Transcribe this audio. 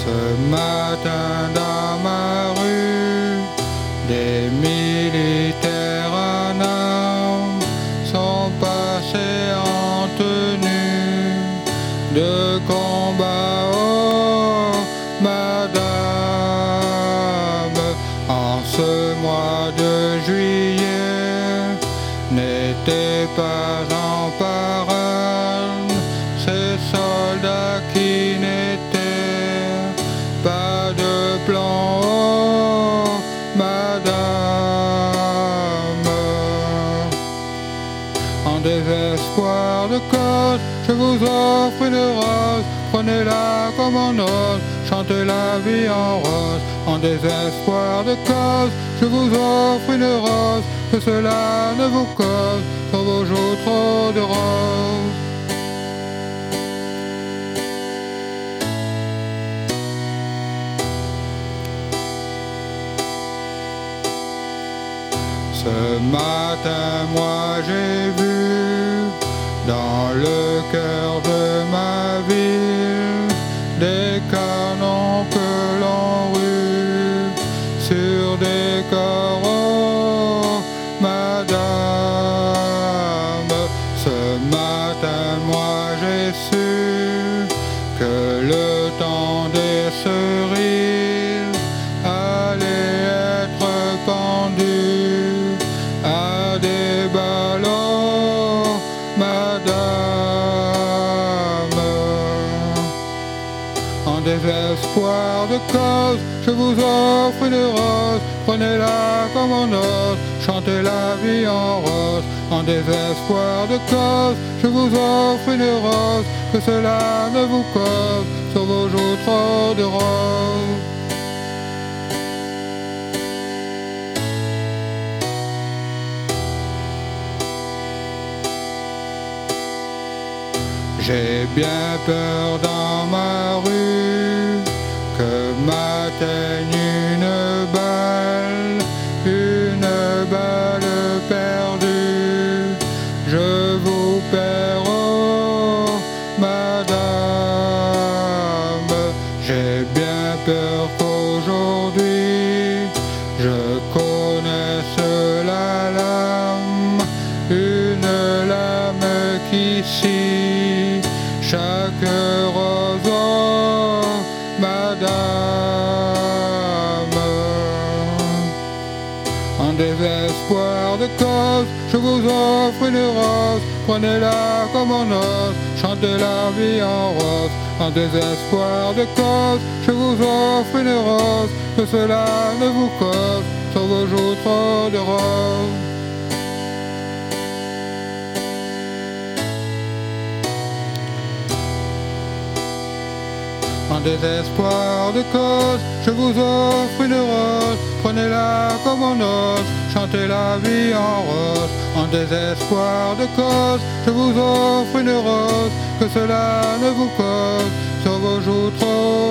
Ce matin dans ma rue, des militaires en armes sont passés en tenue de combat. Oh, madame, en ce mois de juillet, n'étaient pas en parade ces soldats qui n'étaient pas de plan. Oh, madame, en désespoir de cause, je vous offre une rose, prenez-la comme en ose, chantez la vie en rose. En désespoir de cause, je vous offre une rose, que cela ne vous cause sur vos joues trop de roses. Ce matin, moi j'ai vu dans le cœur de ma ville des canons que l'on rue sur des corps. Oh, madame, ce matin, moi j'ai su que le temps des cerises allait être pendu à des ballots, madame. En désespoir de cause, je vous offre une rose, prenez-la comme en ose, chantez la vie en rose. En désespoir de cause, je vous offre une rose, que cela ne vous cause sur vos joues trop de roses. J'ai bien peur dans ma rue que m'atteigne une balle perdue. Je vous perds, oh, madame. J'ai bien peur qu'aujourd'hui je connaisse la lame, une lame qui scie chaque rose. Oh, madame, en désespoir de cause, je vous offre une rose, prenez-la comme en ose, chantez la vie en rose. En désespoir de cause, je vous offre une rose, que cela ne vous cause sur vos joues trop de roses. En désespoir de cause, je vous offre une rose, prenez-la comme en ose, chantez la vie en rose. En désespoir de cause, je vous offre une rose, que cela ne vous cause sur vos joues trop